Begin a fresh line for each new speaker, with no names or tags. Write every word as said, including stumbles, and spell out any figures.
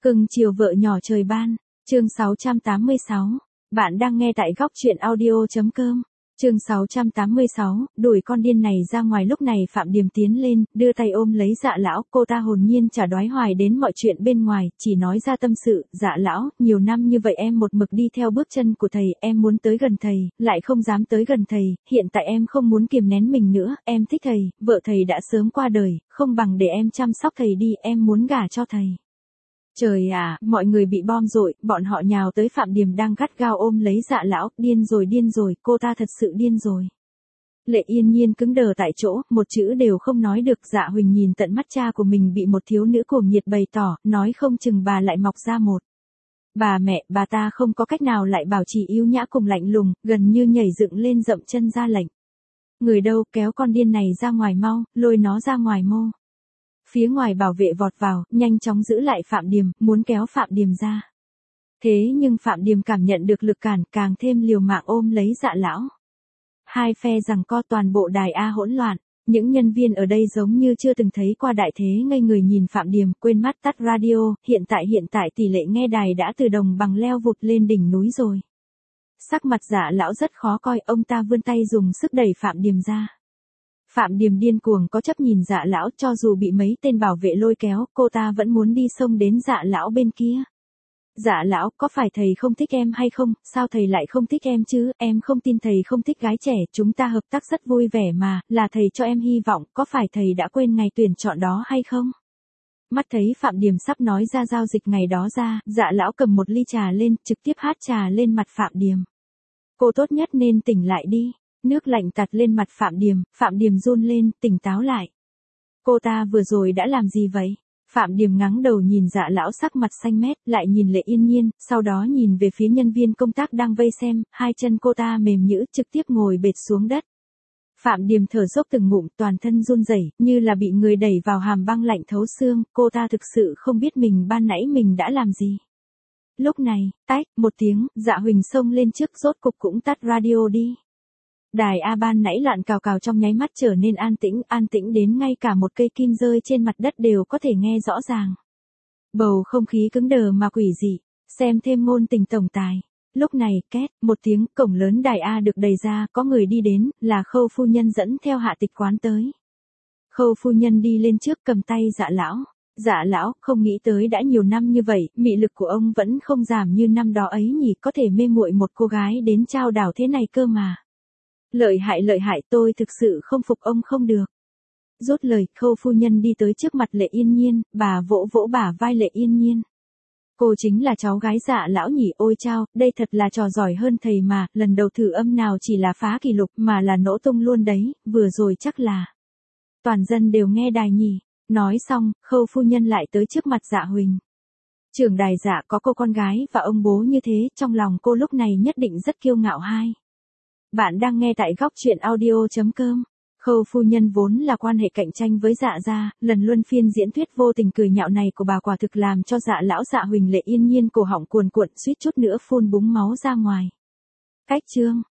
Cưng chiều vợ nhỏ trời ban, chương sáu trăm tám mươi sáu. Bạn đang nghe tại góc truyện audio.com. Chương sáu trăm tám mươi sáu, đuổi con điên này ra ngoài. Lúc này Phạm Điềm tiến lên, đưa tay ôm lấy Dạ lão, cô ta hồn nhiên chả đoái hoài đến mọi chuyện bên ngoài, chỉ nói ra tâm sự. Dạ lão, nhiều năm như vậy em một mực đi theo bước chân của thầy, em muốn tới gần thầy, lại không dám tới gần thầy, hiện tại em không muốn kiềm nén mình nữa, em thích thầy, vợ thầy đã sớm qua đời, không bằng để em chăm sóc thầy đi, em muốn gả cho thầy. Trời à, mọi người bị bom rội, bọn họ nhào tới Phạm Điềm đang gắt gao ôm lấy Dạ lão, điên rồi điên rồi, cô ta thật sự điên rồi. Lệ Yên Nhiên cứng đờ tại chỗ, một chữ đều không nói được. Dạ Huỳnh nhìn tận mắt cha của mình bị một thiếu nữ cuồng nhiệt bày tỏ, nói không chừng bà lại mọc ra một. Bà mẹ, bà ta không có cách nào lại bảo trì yếu nhã cùng lạnh lùng, gần như nhảy dựng lên dậm chân ra lệnh. Người đâu, kéo con điên này ra ngoài mau, lôi nó ra ngoài mô. Phía ngoài bảo vệ vọt vào, nhanh chóng giữ lại Phạm Điềm, muốn kéo Phạm Điềm ra. Thế nhưng Phạm Điềm cảm nhận được lực cản, càng thêm liều mạng ôm lấy Dạ lão. Hai phe giằng co, toàn bộ đài A hỗn loạn, những nhân viên ở đây giống như chưa từng thấy qua đại thế, ngây người nhìn Phạm Điềm, quên mắt tắt radio. Hiện tại hiện tại tỷ lệ nghe đài đã từ đồng bằng leo vụt lên đỉnh núi rồi. Sắc mặt Dạ lão rất khó coi, ông ta vươn tay dùng sức đẩy Phạm Điềm ra. Phạm Điềm điên cuồng có chấp nhìn Dạ lão, cho dù bị mấy tên bảo vệ lôi kéo, cô ta vẫn muốn đi xông đến Dạ lão bên kia. Dạ lão, có phải thầy không thích em hay không, sao thầy lại không thích em chứ, em không tin thầy không thích gái trẻ, chúng ta hợp tác rất vui vẻ mà, là thầy cho em hy vọng, có phải thầy đã quên ngày tuyển chọn đó hay không? Mắt thấy Phạm Điềm sắp nói ra giao dịch ngày đó ra, Dạ lão cầm một ly trà lên, trực tiếp hát trà lên mặt Phạm Điềm. Cô tốt nhất nên tỉnh lại đi. Nước lạnh tạt lên mặt Phạm Điềm, Phạm Điềm run lên, tỉnh táo lại. Cô ta vừa rồi đã làm gì vậy? Phạm Điềm ngắng đầu nhìn Dạ lão sắc mặt xanh mét, lại nhìn Lệ Yên Nhiên, sau đó nhìn về phía nhân viên công tác đang vây xem, hai chân cô ta mềm nhũn, trực tiếp ngồi bệt xuống đất. Phạm Điềm thở dốc từng ngụm, toàn thân run rẩy, như là bị người đẩy vào hàm băng lạnh thấu xương, cô ta thực sự không biết mình ban nãy mình đã làm gì. Lúc này, tách, một tiếng, Dạ Huỳnh xông lên trước, rốt cục cũng tắt radio đi. Đài A ban nãy loạn cào cào trong nháy mắt trở nên an tĩnh, an tĩnh đến ngay cả một cây kim rơi trên mặt đất đều có thể nghe rõ ràng. Bầu không khí cứng đờ mà quỷ dị, xem thêm ngôn tình tổng tài. Lúc này, két, một tiếng, cổng lớn đài A được đẩy ra, có người đi đến, là Khâu phu nhân dẫn theo Hạ Tịch Quán tới. Khâu phu nhân đi lên trước cầm tay Dạ lão. Dạ lão, không nghĩ tới đã nhiều năm như vậy, mị lực của ông vẫn không giảm như năm đó ấy nhỉ, có thể mê muội một cô gái đến trao đảo thế này cơ mà. Lợi hại lợi hại, tôi thực sự không phục ông không được. Rút lời, Khâu phu nhân đi tới trước mặt Lệ Yên Nhiên, bà vỗ vỗ bả vai Lệ Yên Nhiên. Cô chính là cháu gái Dạ lão nhỉ, ôi chao, đây thật là trò giỏi hơn thầy mà, lần đầu thử âm nào chỉ là phá kỷ lục mà là nổ tung luôn đấy, vừa rồi chắc là toàn dân đều nghe đài nhỉ. Nói xong, Khâu phu nhân lại tới trước mặt Dạ Huỳnh. Trưởng đài Dạ có cô con gái và ông bố như thế, trong lòng cô lúc này nhất định rất kiêu ngạo hai. Bạn đang nghe tại góc truyện audio.com. Khâu phu nhân vốn là quan hệ cạnh tranh với Dạ gia, lần luân phiên diễn thuyết vô tình cười nhạo này của bà quả thực làm cho Dạ lão Dạ Huỳnh Lệ Yên Nhiên cổ họng cuồn cuộn, suýt chút nữa phun búng máu ra ngoài. Cách chương,